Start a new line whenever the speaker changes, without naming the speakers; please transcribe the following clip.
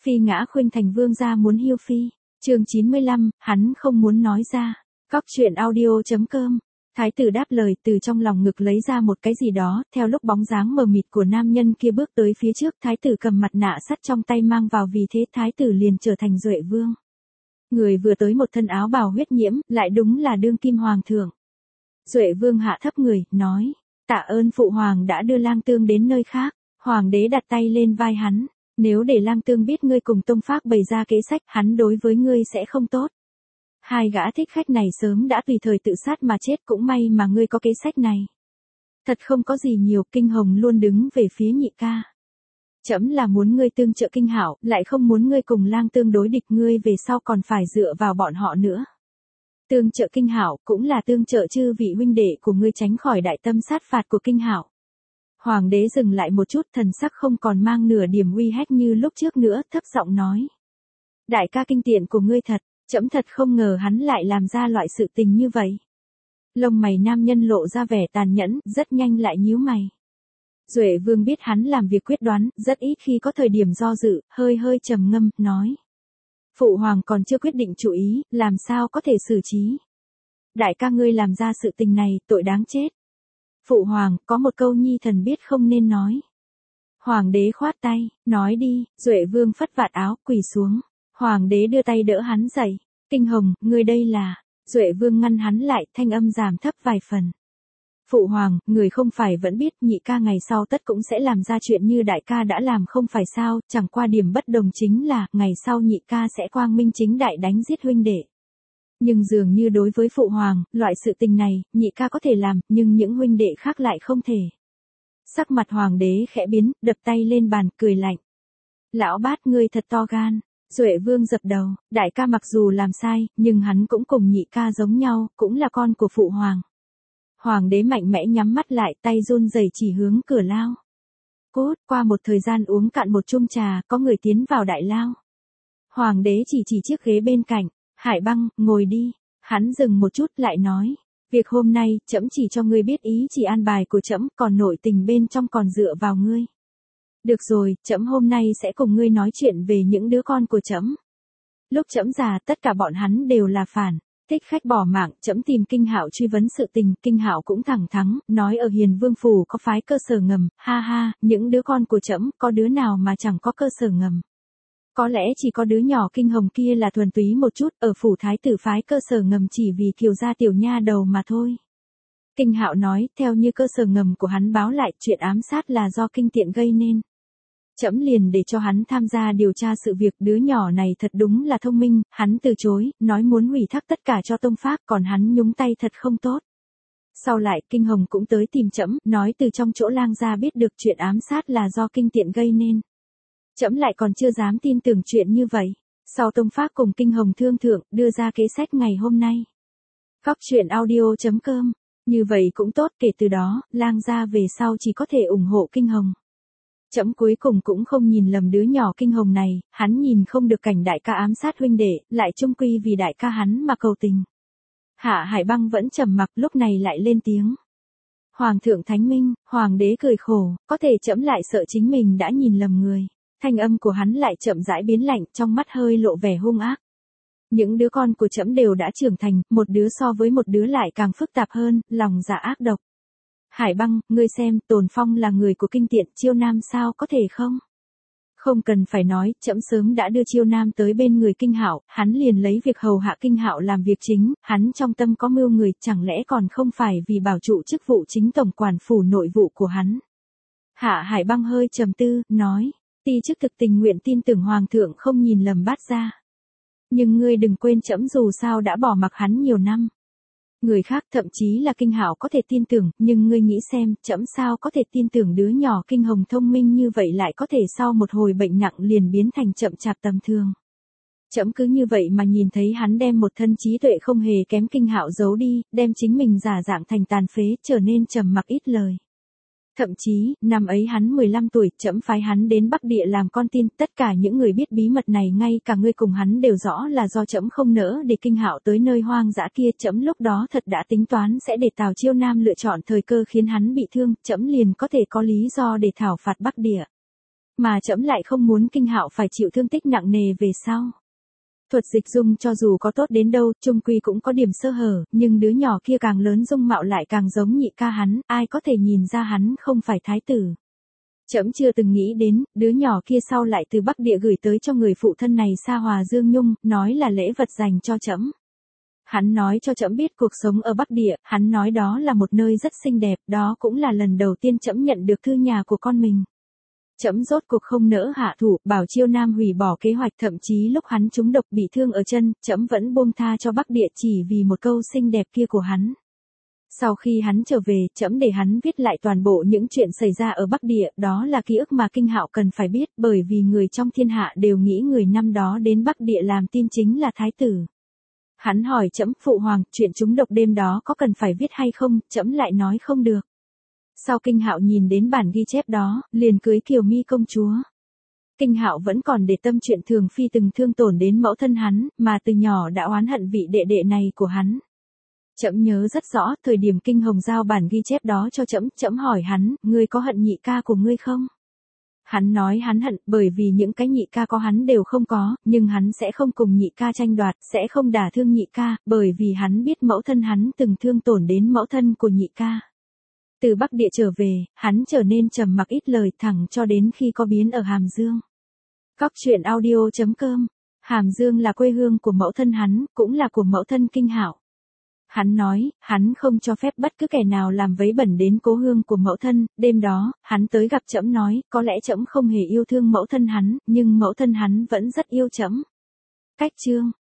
Phi ngã khuynh thành vương gia muốn hiêu phi. Chương 95, hắn không muốn nói ra. Góc truyện audio.com. Thái tử đáp lời, từ trong lòng ngực lấy ra một cái gì đó, theo lúc bóng dáng mờ mịt của nam nhân kia bước tới phía trước, thái tử cầm mặt nạ sắt trong tay mang vào, vì thế thái tử liền trở thành Duệ vương. Người vừa tới một thân áo bào huyết nhiễm, lại đúng là đương kim hoàng thượng. Duệ vương hạ thấp người, nói, tạ ơn phụ hoàng đã đưa Lang Tương đến nơi khác. Hoàng đế đặt tay lên vai hắn, nếu để Lang Tương biết ngươi cùng Tông Phác bày ra kế sách, hắn đối với ngươi sẽ không tốt. Hai gã thích khách này sớm đã tùy thời tự sát mà chết, cũng may mà ngươi có kế sách này. Thật không có gì nhiều. Kinh Hồng luôn đứng về phía nhị ca. Trẫm là muốn ngươi tương trợ Kinh Hạo, lại không muốn ngươi cùng Lang Tương đối địch, ngươi về sau còn phải dựa vào bọn họ nữa. Tương trợ Kinh Hạo cũng là tương trợ chư vị huynh đệ của ngươi tránh khỏi đại tâm sát phạt của Kinh Hạo. Hoàng đế dừng lại một chút, thần sắc không còn mang nửa điểm uy hách như lúc trước nữa, thấp giọng nói. Đại ca kinh tiện của ngươi thật, trẫm thật không ngờ hắn lại làm ra loại sự tình như vậy. Lông mày nam nhân lộ ra vẻ tàn nhẫn, rất nhanh lại nhíu mày. Duệ vương biết hắn làm việc quyết đoán, rất ít khi có thời điểm do dự, hơi trầm ngâm, nói. Phụ hoàng còn chưa quyết định chủ ý, làm sao có thể xử trí. Đại ca ngươi làm ra sự tình này, tội đáng chết. Phụ hoàng, có một câu nhi thần biết không nên nói. Hoàng đế khoát tay, nói đi. Duệ vương phất vạt áo, quỳ xuống. Hoàng đế đưa tay đỡ hắn dậy. Kinh Hồng, ngươi đây là. Duệ vương ngăn hắn lại, thanh âm giảm thấp vài phần. Phụ hoàng, người không phải vẫn biết nhị ca ngày sau tất cũng sẽ làm ra chuyện như đại ca đã làm không phải sao, chẳng qua điểm bất đồng chính là, ngày sau nhị ca sẽ quang minh chính đại đánh giết huynh đệ. Nhưng dường như đối với phụ hoàng, loại sự tình này, nhị ca có thể làm, nhưng những huynh đệ khác lại không thể. Sắc mặt hoàng đế khẽ biến, đập tay lên bàn, cười lạnh. Lão bát ngươi thật to gan. Duệ vương dập đầu, đại ca mặc dù làm sai, nhưng hắn cũng cùng nhị ca giống nhau, cũng là con của phụ hoàng. Hoàng đế mạnh mẽ nhắm mắt lại, tay run rẩy chỉ hướng cửa lao. Cốt, qua một thời gian uống cạn một chung trà, có người tiến vào đại lao. Hoàng đế chỉ chiếc ghế bên cạnh. Hải Băng, ngồi đi. Hắn dừng một chút lại nói. Việc hôm nay, trẫm chỉ cho ngươi biết ý chỉ an bài của trẫm, còn nội tình bên trong còn dựa vào ngươi. Được rồi, trẫm hôm nay sẽ cùng ngươi nói chuyện về những đứa con của trẫm. Lúc trẫm già, tất cả bọn hắn đều là phản. Thích khách bỏ mạng, trẫm tìm Kinh Hạo truy vấn sự tình, Kinh Hạo cũng thẳng thắn, nói ở Hiền Vương phủ có phái cơ sở ngầm, ha ha, những đứa con của trẫm, có đứa nào mà chẳng có cơ sở ngầm. Có lẽ chỉ có đứa nhỏ Kinh Hồng kia là thuần túy một chút, ở phủ thái tử phái cơ sở ngầm chỉ vì kiều gia tiểu nha đầu mà thôi. Kinh Hạo nói, theo như cơ sở ngầm của hắn báo lại, chuyện ám sát là do Kinh Tiện gây nên. Trẫm liền để cho hắn tham gia điều tra sự việc, đứa nhỏ này thật đúng là thông minh, hắn từ chối, nói muốn hủy thác tất cả cho Tông Phác, còn hắn nhúng tay thật không tốt. Sau lại, Kinh Hồng cũng tới tìm trẫm, nói từ trong chỗ Lang gia biết được chuyện ám sát là do Kinh Tiện gây nên. Trẫm lại còn chưa dám tin tưởng chuyện như vậy. Sau Tông Phác cùng Kinh Hồng thương thượng, đưa ra kế sách ngày hôm nay. Góc truyện audio.com. Như vậy cũng tốt, kể từ đó, Lang gia về sau chỉ có thể ủng hộ Kinh Hồng. Trẫm cuối cùng cũng không nhìn lầm đứa nhỏ Kinh Hồng này, hắn nhìn không được cảnh đại ca ám sát huynh đệ, lại chung quy vì đại ca hắn mà cầu tình. Hạ Hải Băng vẫn trầm mặc, lúc này lại lên tiếng. Hoàng thượng thánh minh, hoàng đế cười khổ, có thể trẫm lại sợ chính mình đã nhìn lầm người. Thanh âm của hắn lại chậm rãi biến lạnh, trong mắt hơi lộ vẻ hung ác. Những đứa con của trẫm đều đã trưởng thành, một đứa so với một đứa lại càng phức tạp hơn, lòng dạ ác độc. Hải Băng, ngươi xem, Tồn Phong là người của Kinh Tiện, Chiêu Nam sao có thể không? Không cần phải nói, trẫm sớm đã đưa Chiêu Nam tới bên người Kinh Hạo, hắn liền lấy việc hầu hạ Kinh Hạo làm việc chính, hắn trong tâm có mưu người, chẳng lẽ còn không phải vì bảo trụ chức vụ chính tổng quản phủ nội vụ của hắn. Hạ Hải Băng hơi trầm tư, nói, ti chức thực tình nguyện tin tưởng hoàng thượng không nhìn lầm Bát gia. Nhưng ngươi đừng quên trẫm dù sao đã bỏ mặc hắn nhiều năm. Người khác thậm chí là Kinh Hạo có thể tin tưởng, nhưng ngươi nghĩ xem, trẫm sao có thể tin tưởng đứa nhỏ Kinh Hồng thông minh như vậy lại có thể sau một hồi bệnh nặng liền biến thành chậm chạp tầm thường. Trẫm cứ như vậy mà nhìn thấy hắn đem một thân trí tuệ không hề kém Kinh Hạo giấu đi, đem chính mình giả dạng thành tàn phế, trở nên trầm mặc ít lời. Thậm chí, năm ấy hắn 15 tuổi, trẫm phái hắn đến Bắc Địa làm con tin, tất cả những người biết bí mật này ngay cả ngươi cùng hắn đều rõ là do trẫm không nỡ để Kinh Hạo tới nơi hoang dã kia, trẫm lúc đó thật đã tính toán sẽ để Tào Chiêu Nam lựa chọn thời cơ khiến hắn bị thương, trẫm liền có thể có lý do để thảo phạt Bắc Địa. mà trẫm lại không muốn Kinh Hạo phải chịu thương tích nặng nề về sau. Thuật dịch dung cho dù có tốt đến đâu, chung quy cũng có điểm sơ hở, nhưng đứa nhỏ kia càng lớn dung mạo lại càng giống nhị ca hắn, ai có thể nhìn ra hắn không phải thái tử. Trẫm chưa từng nghĩ đến, đứa nhỏ kia sau lại từ Bắc Địa gửi tới cho người phụ thân này Sa Hòa Dương Nhung, nói là lễ vật dành cho trẫm. Hắn nói cho trẫm biết cuộc sống ở Bắc Địa, hắn nói đó là một nơi rất xinh đẹp, đó cũng là lần đầu tiên trẫm nhận được thư nhà của con mình. Trẫm rốt cuộc không nỡ hạ thủ, bảo Chiêu Nam hủy bỏ kế hoạch, thậm chí lúc hắn trúng độc bị thương ở chân, trẫm vẫn buông tha cho Bắc Địa chỉ vì một câu xinh đẹp kia của hắn. Sau khi hắn trở về, trẫm để hắn viết lại toàn bộ những chuyện xảy ra ở Bắc Địa, đó là ký ức mà Kinh Hạo cần phải biết, bởi vì người trong thiên hạ đều nghĩ người năm đó đến Bắc Địa làm tin chính là thái tử. Hắn hỏi trẫm, phụ hoàng, chuyện trúng độc đêm đó có cần phải viết hay không, trẫm lại nói không được. Sau Kinh Hạo nhìn đến bản ghi chép đó, liền cưới Kiều Mi công chúa. Kinh Hạo vẫn còn để tâm chuyện Thường Phi từng thương tổn đến mẫu thân hắn, mà từ nhỏ đã oán hận vị đệ đệ này của hắn. Trẫm nhớ rất rõ, thời điểm Kinh Hồng giao bản ghi chép đó cho trẫm, trẫm hỏi hắn, ngươi có hận nhị ca của ngươi không? Hắn nói hắn hận, bởi vì những cái nhị ca có hắn đều không có, nhưng hắn sẽ không cùng nhị ca tranh đoạt, sẽ không đả thương nhị ca, bởi vì hắn biết mẫu thân hắn từng thương tổn đến mẫu thân của nhị ca. Từ Bắc Địa trở về, hắn trở nên trầm mặc ít lời thẳng cho đến khi có biến ở Hàm Dương. Cóc truyện audio.com. Hàm Dương là quê hương của mẫu thân hắn, cũng là của mẫu thân Kinh Hạo. Hắn nói, hắn không cho phép bất cứ kẻ nào làm vấy bẩn đến cố hương của mẫu thân, đêm đó, hắn tới gặp trẫm nói, có lẽ trẫm không hề yêu thương mẫu thân hắn, nhưng mẫu thân hắn vẫn rất yêu trẫm. Cách chương